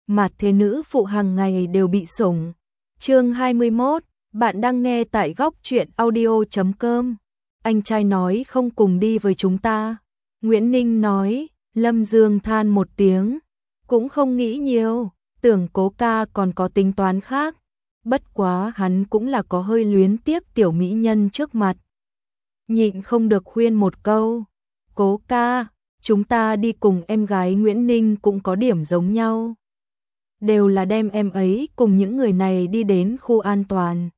mà thế nữ phụ hàng ngày đều bị sủng. Chương 21, bạn đang nghe tại góc truyện audio.com. Anh trai nói không cùng đi với chúng ta. Nguyễn Ninh nói. Lâm Dương than một tiếng, cũng không nghĩ nhiều, tưởng Cố ca còn có tính toán khác. Bất quá hắn cũng là có hơi luyến tiếc tiểu mỹ nhân trước mặt. Nhịn không được khuyên một câu. Cố ca, chúng ta đi cùng em gái Nguyễn Ninh cũng có điểm giống nhau. Đều là đem em ấy cùng những người này đi đến khu an toàn.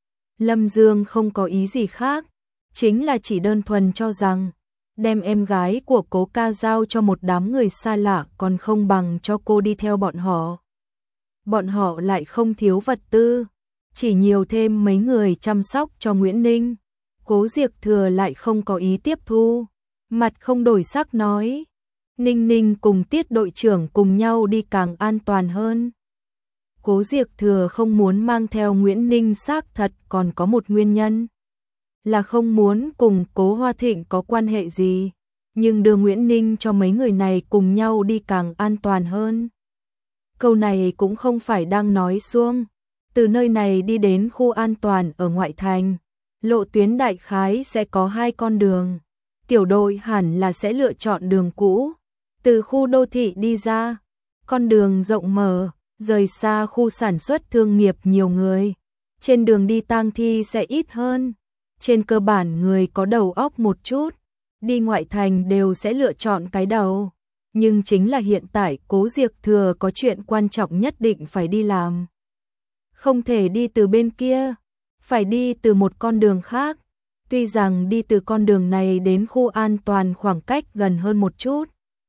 Lâm Dương không có ý gì khác, chính là chỉ đơn thuần cho rằng đem em gái của Cố ca giao cho một đám người xa lạ còn không bằng cho cô đi theo bọn họ. Bọn họ lại không thiếu vật tư, chỉ nhiều thêm mấy người chăm sóc cho Nguyễn Ninh. Cố Diệc Thừa lại không có ý tiếp thu, mặt không đổi sắc nói, Ninh Ninh cùng Tiết đội trưởng cùng nhau đi càng an toàn hơn. Cố Diệc Thừa không muốn mang theo Nguyễn Ninh xác thật còn có một nguyên nhân, là không muốn cùng Cố Hoa Thịnh có quan hệ gì, nhưng đưa Nguyễn Ninh cho mấy người này cùng nhau đi càng an toàn hơn. Câu này cũng không phải đang nói suông, từ nơi này đi đến khu an toàn ở ngoại thành, lộ tuyến đại khái sẽ có 2 con đường. Tiểu đội hẳn là sẽ lựa chọn đường cũ, từ khu đô thị đi ra, con đường rộng mở, rời xa khu sản xuất thương nghiệp nhiều người. Trên đường đi tang thi sẽ ít hơn. Trên cơ bản người có đầu óc một chút, đi ngoại thành đều sẽ lựa chọn cái đầu. Nhưng chính là hiện tại Cố Diệc Thừa có chuyện quan trọng nhất định phải đi làm. Không thể đi từ bên kia, phải đi từ một con đường khác. Tuy rằng đi từ con đường này đến khu an toàn khoảng cách gần hơn một chút,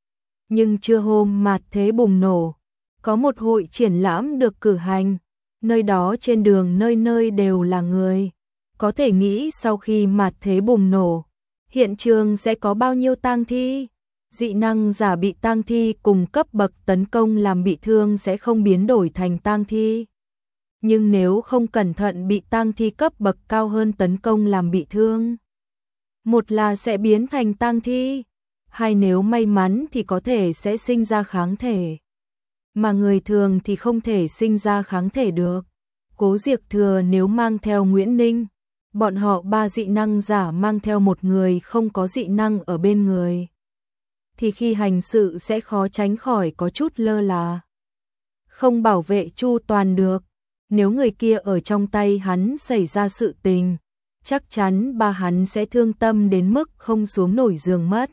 nhưng trưa hôm mạt thế bùng nổ, có một hội triển lãm được cử hành, nơi đó trên đường nơi nơi đều là người. Có thể nghĩ sau khi mạt thế bùng nổ, hiện trường sẽ có bao nhiêu tang thi. Dị năng giả bị tang thi cùng cấp bậc tấn công làm bị thương sẽ không biến đổi thành tang thi. Nhưng nếu không cẩn thận bị tang thi cấp bậc cao hơn tấn công làm bị thương, một là sẽ biến thành tang thi, hai nếu may mắn thì có thể sẽ sinh ra kháng thể. Mà người thường thì không thể sinh ra kháng thể được. Cố Diệc Thừa nếu mang theo Nguyễn Ninh, bọn họ 3 dị năng giả mang theo một người không có dị năng ở bên người, thì khi hành sự sẽ khó tránh khỏi có chút lơ là, không bảo vệ chu toàn được. Nếu người kia ở trong tay hắn xảy ra sự tình, chắc chắn ba hắn sẽ thương tâm đến mức không xuống nổi giường mất.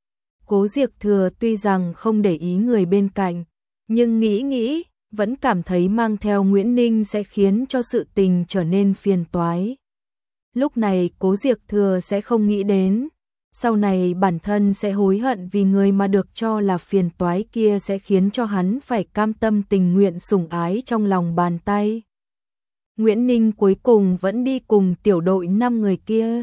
Cố Diệc Thừa tuy rằng không để ý người bên cạnh, nhưng nghĩ vẫn cảm thấy mang theo Nguyễn Ninh sẽ khiến cho sự tình trở nên phiền toái. Lúc này Cố Diệc Thừa sẽ không nghĩ đến, sau này bản thân sẽ hối hận vì người mà được cho là phiền toái kia sẽ khiến cho hắn phải cam tâm tình nguyện sủng ái trong lòng bàn tay. Nguyễn Ninh cuối cùng vẫn đi cùng tiểu đội 5 người kia.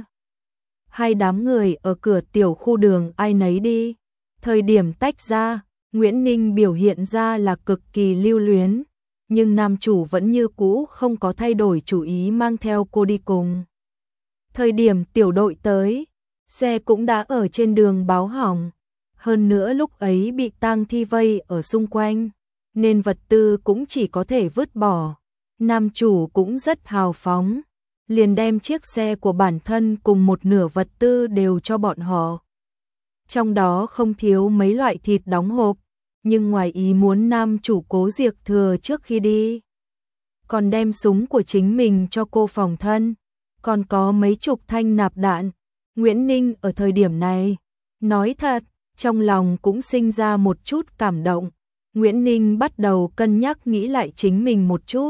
Hai đám người ở cửa tiểu khu đường ai nấy đi. Thời điểm tách ra, Nguyễn Ninh biểu hiện ra là cực kỳ lưu luyến, nhưng nam chủ vẫn như cũ không có thay đổi chủ ý mang theo cô đi cùng. Thời điểm tiểu đội tới, xe cũng đã ở trên đường báo hỏng, hơn nữa lúc ấy bị tang thi vây ở xung quanh, nên vật tư cũng chỉ có thể vứt bỏ. Nam chủ cũng rất hào phóng, liền đem chiếc xe của bản thân cùng một nửa vật tư đều cho bọn họ. Trong đó không thiếu mấy loại thịt đóng hộp, nhưng ngoài ý muốn nam chủ Cố Diệc Thừa trước khi đi còn đem súng của chính mình cho cô phòng thân, còn có mấy chục thanh nạp đạn. Nguyễn Ninh ở thời điểm này, nói thật, trong lòng cũng sinh ra một chút cảm động. Nguyễn Ninh bắt đầu cân nhắc nghĩ lại chính mình một chút.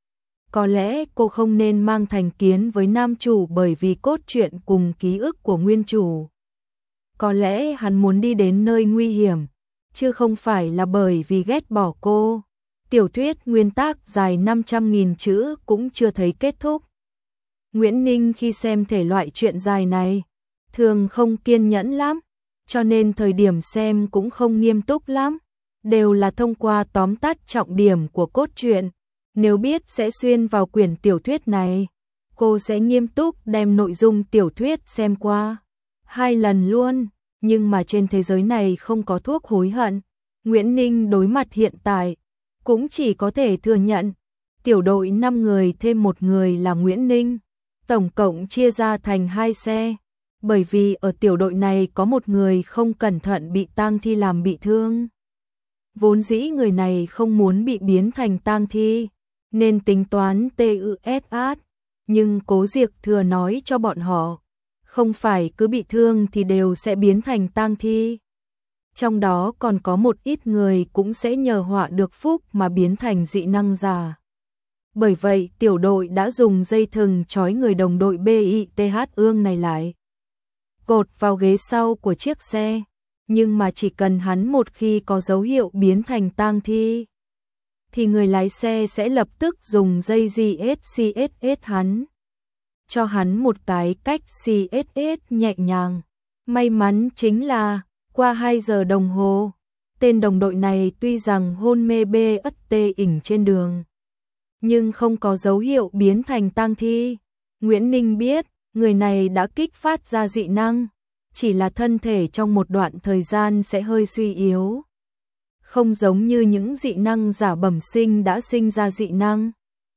Có lẽ cô không nên mang thành kiến với nam chủ bởi vì cốt truyện cùng ký ức của nguyên chủ. Có lẽ hắn muốn đi đến nơi nguy hiểm, chứ không phải là bởi vì ghét bỏ cô. Tiểu thuyết nguyên tác dài 500.000 chữ cũng chưa thấy kết thúc. Nguyễn Ninh khi xem thể loại truyện dài này, thường không kiên nhẫn lắm, cho nên thời điểm xem cũng không nghiêm túc lắm, đều là thông qua tóm tắt trọng điểm của cốt truyện. Nếu biết sẽ xuyên vào quyển tiểu thuyết này, cô sẽ nghiêm túc đem nội dung tiểu thuyết xem qua 2 lần luôn, nhưng mà trên thế giới này không có thuốc hối hận. Nguyễn Ninh đối mặt hiện tại, cũng chỉ có thể thừa nhận. Tiểu đội 5 người thêm một người là Nguyễn Ninh, tổng cộng chia ra thành 2 xe, bởi vì ở tiểu đội này có một người không cẩn thận bị tang thi làm bị thương. Vốn dĩ người này không muốn bị biến thành tang thi, nên tính toán TUSAT, nhưng Cố Diệc thừa nói cho bọn họ, không phải cứ bị thương thì đều sẽ biến thành tang thi. Trong đó còn có một ít người cũng sẽ nhờ họa được phúc mà biến thành dị năng giả. Bởi vậy tiểu đội đã dùng dây thừng trói người đồng đội BITH Ương này lại, cột vào ghế sau của chiếc xe, nhưng mà chỉ cần hắn một khi có dấu hiệu biến thành tang thi, thì người lái xe sẽ lập tức dùng dây GSCSS hắn, cho hắn một cái cách CSS nhẹ nhàng. May mắn chính là, qua 2 giờ đồng hồ, tên đồng đội này tuy rằng hôn mê BST ỉnh trên đường, nhưng không có dấu hiệu biến thành tang thi. Nguyễn Ninh biết, người này đã kích phát ra dị năng, chỉ là thân thể trong một đoạn thời gian sẽ hơi suy yếu. Không giống như những dị năng giả bẩm sinh đã sinh ra dị năng.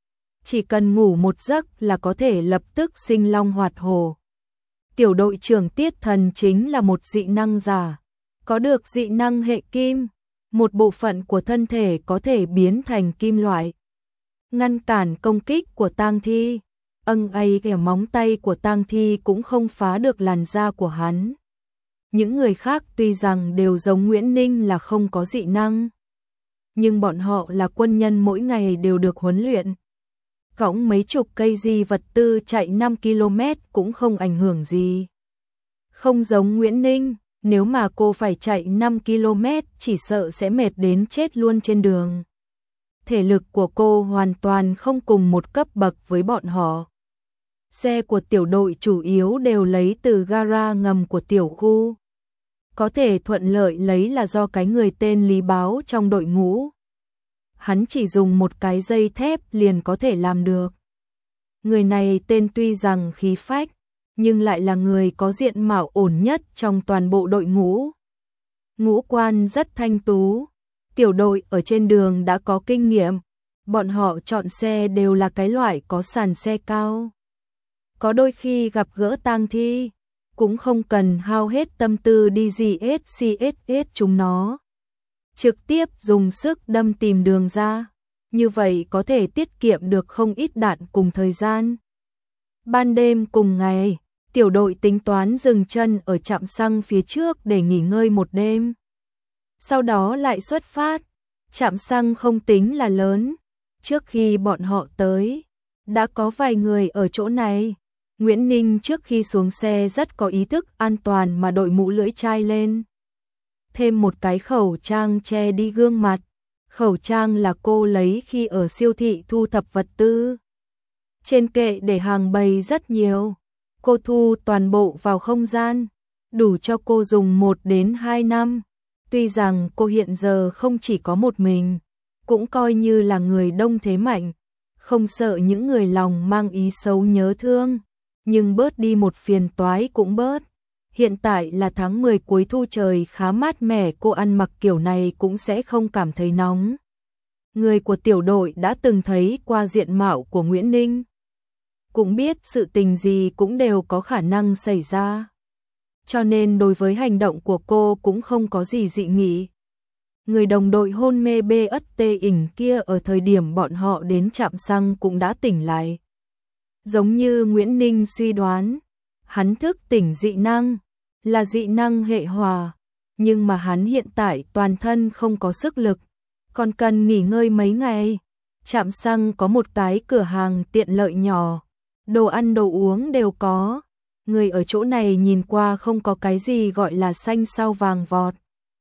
Chỉ cần ngủ một giấc là có thể lập tức sinh long hoạt hổ. Tiểu đội trưởng Tiết Thần chính là một dị năng giả, có được dị năng hệ kim, một bộ phận của thân thể có thể biến thành kim loại, ngăn cản công kích của tang thi. Kẻ móng tay của tang thi cũng không phá được làn da của hắn. Những người khác tuy rằng đều giống Nguyễn Ninh là không có dị năng, nhưng bọn họ là quân nhân mỗi ngày đều được huấn luyện. Cõng mấy chục cây di vật tư chạy 5 km cũng không ảnh hưởng gì. Không giống Nguyễn Ninh, nếu mà cô phải chạy 5 km chỉ sợ sẽ mệt đến chết luôn trên đường. Thể lực của cô hoàn toàn không cùng một cấp bậc với bọn họ. Xe của tiểu đội chủ yếu đều lấy từ gara ngầm của tiểu khu. Có thể thuận lợi lấy là do cái người tên Lý Báo trong đội ngũ. Hắn chỉ dùng một cái dây thép liền có thể làm được. Người này tên tuy rằng khí phách, nhưng lại là người có diện mạo ổn nhất trong toàn bộ đội ngũ. Ngũ quan rất thanh tú. Tiểu đội ở trên đường đã có kinh nghiệm, bọn họ chọn xe đều là cái loại có sàn xe cao. Có đôi khi gặp gỡ tang thi, cũng không cần hao hết tâm tư đi GSCSS chúng nó. Trực tiếp dùng sức đâm tìm đường ra, như vậy có thể tiết kiệm được không ít đạn cùng thời gian. Ban đêm cùng ngày, tiểu đội tính toán dừng chân ở trạm xăng phía trước để nghỉ ngơi một đêm. Sau đó lại xuất phát. Trạm xăng không tính là lớn. Trước khi bọn họ tới, đã có vài người ở chỗ này. Nguyễn Ninh trước khi xuống xe rất có ý thức an toàn mà đội mũ lưỡi chai lên. Thêm một cái khẩu trang che đi gương mặt. Khẩu trang là cô lấy khi ở siêu thị thu thập vật tư. Trên kệ để hàng bày rất nhiều. Cô thu toàn bộ vào không gian, đủ cho cô dùng 1 đến 2 năm. Tuy rằng cô hiện giờ không chỉ có một mình, cũng coi như là người đông thế mạnh, không sợ những người lòng mang ý xấu nhớ thương, nhưng bớt đi một phiền toái cũng bớt. Hiện tại là tháng 10 cuối thu trời khá mát mẻ, cô ăn mặc kiểu này cũng sẽ không cảm thấy nóng. Người của tiểu đội đã từng thấy qua diện mạo của Nguyễn Ninh, cũng biết sự tình gì cũng đều có khả năng xảy ra. Cho nên đối với hành động của cô cũng không có gì dị nghị. Người đồng đội hôn mê BST ỉnh kia ở thời điểm bọn họ đến trạm xăng cũng đã tỉnh lại. Giống như Nguyễn Ninh suy đoán, hắn thức tỉnh dị năng, là dị năng hệ hòa, nhưng mà hắn hiện tại toàn thân không có sức lực, còn cần nghỉ ngơi mấy ngày. Trạm xăng có một cái cửa hàng tiện lợi nhỏ, đồ ăn đồ uống đều có. Người ở chỗ này nhìn qua không có cái gì gọi là xanh sao vàng vọt,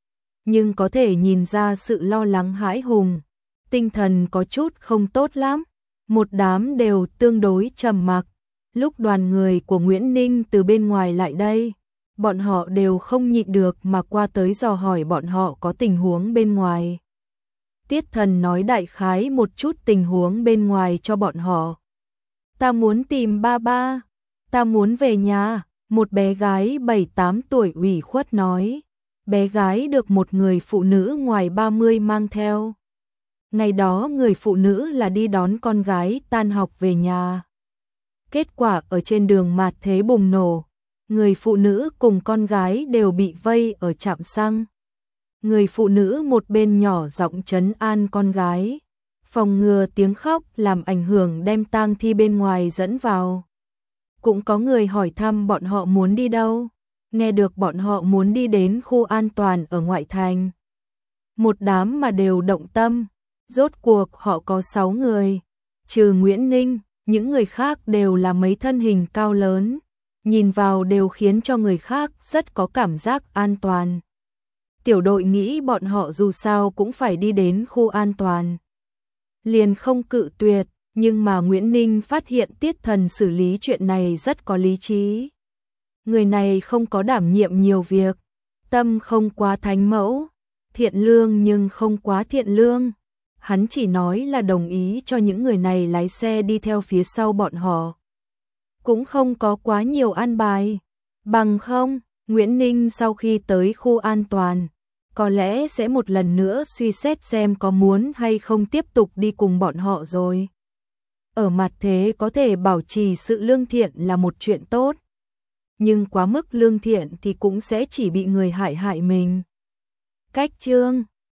nhưng có thể nhìn ra sự lo lắng hãi hùng, tinh thần có chút không tốt lắm. Một đám đều tương đối trầm mặc. Lúc đoàn người của Nguyễn Ninh từ bên ngoài lại đây, bọn họ đều không nhịn được mà qua tới dò hỏi bọn họ có tình huống bên ngoài. Tiết Thần nói đại khái một chút tình huống bên ngoài cho bọn họ. Ta muốn tìm ba ba, ta muốn về nhà, một bé gái 7-8 tuổi ủy khuất nói. Bé gái được một người phụ nữ ngoài 30 mang theo. Ngày đó người phụ nữ là đi đón con gái tan học về nhà. Kết quả ở trên đường mạt thế bùng nổ, người phụ nữ cùng con gái đều bị vây ở trạm xăng. Người phụ nữ một bên nhỏ giọng trấn an con gái, phòng ngừa tiếng khóc làm ảnh hưởng đem tang thi bên ngoài dẫn vào. Cũng có người hỏi thăm bọn họ muốn đi đâu, nghe được bọn họ muốn đi đến khu an toàn ở ngoại thành. Một đám mà đều động tâm, rốt cuộc họ có 6 người, trừ Nguyễn Ninh, những người khác đều là mấy thân hình cao lớn, nhìn vào đều khiến cho người khác rất có cảm giác an toàn. Tiểu đội nghĩ bọn họ dù sao cũng phải đi đến khu an toàn, liền không cự tuyệt, nhưng mà Nguyễn Ninh phát hiện Tiết Thần xử lý chuyện này rất có lý trí. Người này không có đảm nhiệm nhiều việc, tâm không quá thánh mẫu, thiện lương nhưng không quá thiện lương. Hắn chỉ nói là đồng ý cho những người này lái xe đi theo phía sau bọn họ. Cũng không có quá nhiều an bài. Bằng không, Nguyễn Ninh sau khi tới khu an toàn, có lẽ sẽ một lần nữa suy xét xem có muốn hay không tiếp tục đi cùng bọn họ rồi. Ở mặt thế có thể bảo trì sự lương thiện là một chuyện tốt. Nhưng quá mức lương thiện thì cũng sẽ chỉ bị người hại hại mình. Cách chương